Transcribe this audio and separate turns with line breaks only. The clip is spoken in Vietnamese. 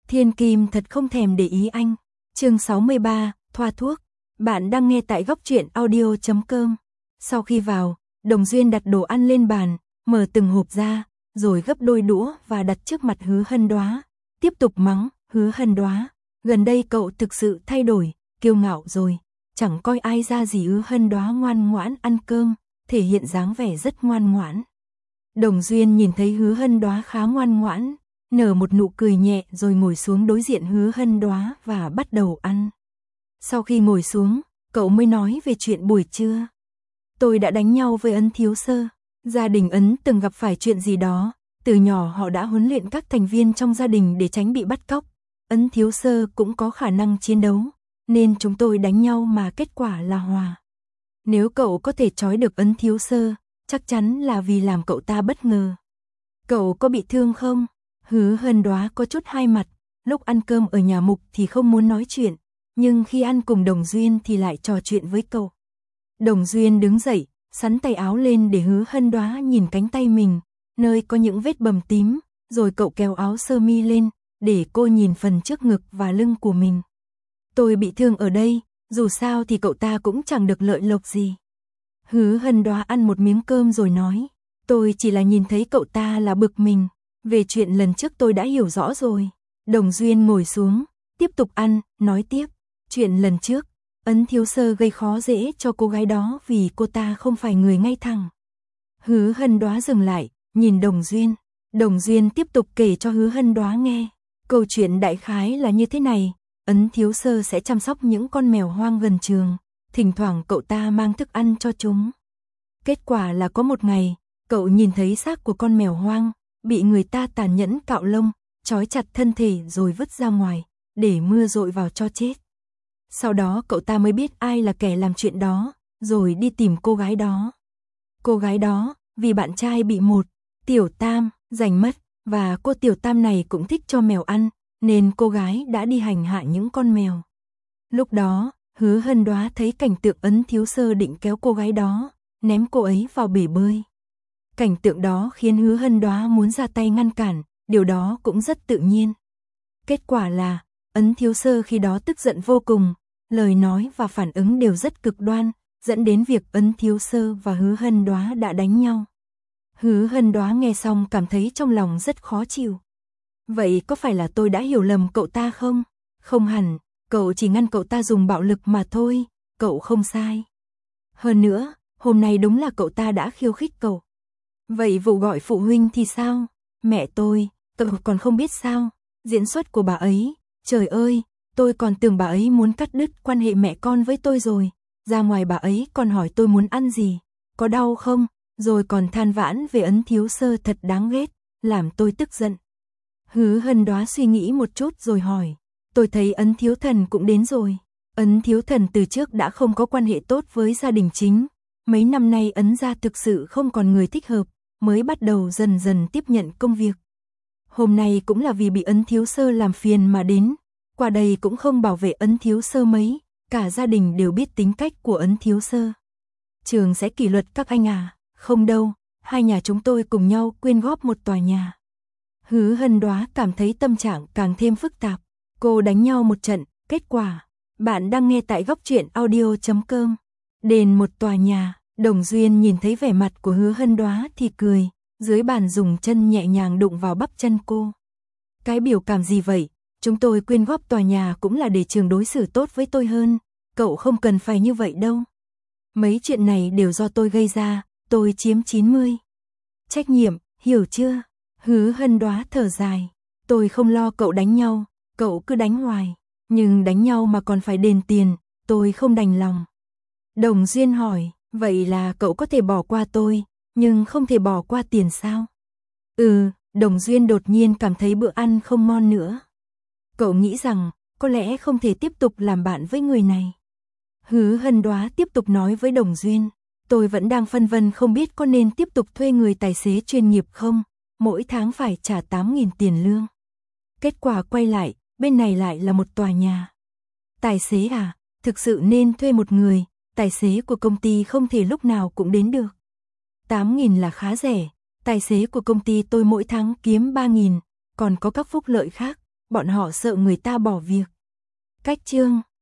Thiên Kim thật không thèm để ý anh. Chương 63, thoa thuốc. Bạn đang nghe tại góc truyện audio.com. Sau khi vào, Đồng Duyên đặt đồ ăn lên bàn, mở từng hộp ra, rồi gấp đôi đũa và đặt trước mặt Hứa Hân Đoá. Tiếp tục mắng, Hứa Hân Đoá, gần đây cậu thực sự thay đổi, kiêu ngạo rồi, chẳng coi ai ra gì. Hứa Hân Đoá ngoan ngoãn ăn cơm, thể hiện dáng vẻ rất ngoan ngoãn. Đồng Duyên nhìn thấy Hứa Hân Đoá khá ngoan ngoãn, nở một nụ cười nhẹ rồi ngồi xuống đối diện Hứa Hân Đoá và bắt đầu ăn. Sau khi ngồi xuống, cậu mới nói về chuyện buổi trưa. Tôi đã đánh nhau với Ấn thiếu sơ. Gia đình Ấn từng gặp phải chuyện gì đó, từ nhỏ họ đã huấn luyện các thành viên trong gia đình để tránh bị bắt cóc. Ấn thiếu sơ cũng có khả năng chiến đấu, nên chúng tôi đánh nhau mà kết quả là hòa. Nếu cậu có thể trói được Ấn thiếu sơ, chắc chắn là vì làm cậu ta bất ngờ. Cậu có bị thương không? Hứa Hân Đoá có chút hai mặt, lúc ăn cơm ở nhà Mục thì không muốn nói chuyện, nhưng khi ăn cùng Đồng Duyên thì lại trò chuyện với cậu. Đồng Duyên đứng dậy, xắn tay áo lên để Hứa Hân Đoá nhìn cánh tay mình, nơi có những vết bầm tím, rồi cậu kéo áo sơ mi lên, để cô nhìn phần trước ngực và lưng của mình. Tôi bị thương ở đây, dù sao thì cậu ta cũng chẳng được lợi lộc gì. Hứa Hân Đoá ăn một miếng cơm rồi nói, tôi chỉ là nhìn thấy cậu ta là bực mình, về chuyện lần trước tôi đã hiểu rõ rồi. Đồng Duyên ngồi xuống, tiếp tục ăn, nói tiếp, chuyện lần trước, Ấn thiếu sơ gây khó dễ cho cô gái đó vì cô ta không phải người ngay thẳng. Hứa Hân Đoá dừng lại, nhìn Đồng Duyên. Đồng Duyên tiếp tục kể cho Hứa Hân Đoá nghe. Câu chuyện đại khái là như thế này, Ấn thiếu sơ sẽ chăm sóc những con mèo hoang gần trường, thỉnh thoảng cậu ta mang thức ăn cho chúng. Kết quả là có một ngày, cậu nhìn thấy xác của con mèo hoang, bị người ta tàn nhẫn cạo lông, trói chặt thân thể rồi vứt ra ngoài, để mưa dội vào cho chết. Sau đó cậu ta mới biết ai là kẻ làm chuyện đó, rồi đi tìm cô gái đó. Cô gái đó, vì bạn trai bị một tiểu tam giành mất, và cô tiểu tam này cũng thích cho mèo ăn, nên cô gái đã đi hành hạ những con mèo. Lúc đó, Hứa Hân Đoá thấy cảnh tượng Ấn thiếu sơ định kéo cô gái đó, ném cô ấy vào bể bơi. Cảnh tượng đó khiến Hứa Hân Đoá muốn ra tay ngăn cản, điều đó cũng rất tự nhiên. Kết quả là, Ấn thiếu sơ khi đó tức giận vô cùng, lời nói và phản ứng đều rất cực đoan, dẫn đến việc Ấn thiếu sơ và Hứa Hân Đoá đã đánh nhau. Hứa Hân Đoá nghe xong cảm thấy trong lòng rất khó chịu. Vậy có phải là tôi đã hiểu lầm cậu ta không? Không hẳn, cậu chỉ ngăn cậu ta dùng bạo lực mà thôi, cậu không sai. Hơn nữa, hôm nay đúng là cậu ta đã khiêu khích cậu. Vậy vụ gọi phụ huynh thì sao? Mẹ tôi, cậu còn không biết sao? Diễn xuất của bà ấy, trời ơi, tôi còn tưởng bà ấy muốn cắt đứt quan hệ mẹ con với tôi rồi. Ra ngoài bà ấy còn hỏi tôi muốn ăn gì, có đau không, rồi còn than vãn về Ấn thiếu sơ thật đáng ghét, làm tôi tức giận. Hứa Hân Đoá suy nghĩ một chút rồi hỏi, tôi thấy Ấn thiếu thần cũng đến rồi. Ấn thiếu thần từ trước đã không có quan hệ tốt với gia đình chính. Mấy năm nay Ấn gia thực sự không còn người thích hợp, mới bắt đầu dần dần tiếp nhận công việc. Hôm nay cũng là vì bị Ấn thiếu sơ làm phiền mà đến, qua đây cũng không bảo vệ Ấn thiếu sơ mấy, cả gia đình đều biết tính cách của Ấn thiếu sơ. Trường sẽ kỷ luật các anh à? Không đâu, hai nhà chúng tôi cùng nhau quyên góp một tòa nhà. Hứa Hân Đoá cảm thấy tâm trạng càng thêm phức tạp, cô đánh nhau một trận, kết quả. Bạn đang nghe tại góc truyện audio.com. Đền một tòa nhà. Đồng Duyên nhìn thấy vẻ mặt của Hứa Hân Đoá thì cười, dưới bàn dùng chân nhẹ nhàng đụng vào bắp chân cô. Cái biểu cảm gì vậy? Chúng tôi quyên góp tòa nhà cũng là để trường đối xử tốt với tôi hơn, cậu không cần phải như vậy đâu. Mấy chuyện này đều do tôi gây ra, tôi chiếm 90 trách nhiệm, hiểu chưa? Hứa Hân Đoá thở dài, tôi không lo cậu đánh nhau, cậu cứ đánh hoài, nhưng đánh nhau mà còn phải đền tiền, tôi không đành lòng. Đồng Duyên hỏi, vậy là cậu có thể bỏ qua tôi, nhưng không thể bỏ qua tiền sao? Đồng Duyên đột nhiên cảm thấy bữa ăn không ngon nữa. Cậu nghĩ rằng, có lẽ không thể tiếp tục làm bạn với người này. Hứa Hân Đoá tiếp tục nói với Đồng Duyên, tôi vẫn đang phân vân không biết có nên tiếp tục thuê người tài xế chuyên nghiệp không, mỗi tháng phải trả 8.000 tiền lương. Kết quả quay lại, bên này lại là một tòa nhà. Tài xế à, thực sự nên thuê một người, tài xế của công ty không thể lúc nào cũng đến được. 8.000 là khá rẻ, tài xế của công ty tôi mỗi tháng kiếm 3.000, còn có các phúc lợi khác, bọn họ sợ người ta bỏ việc. Cách chương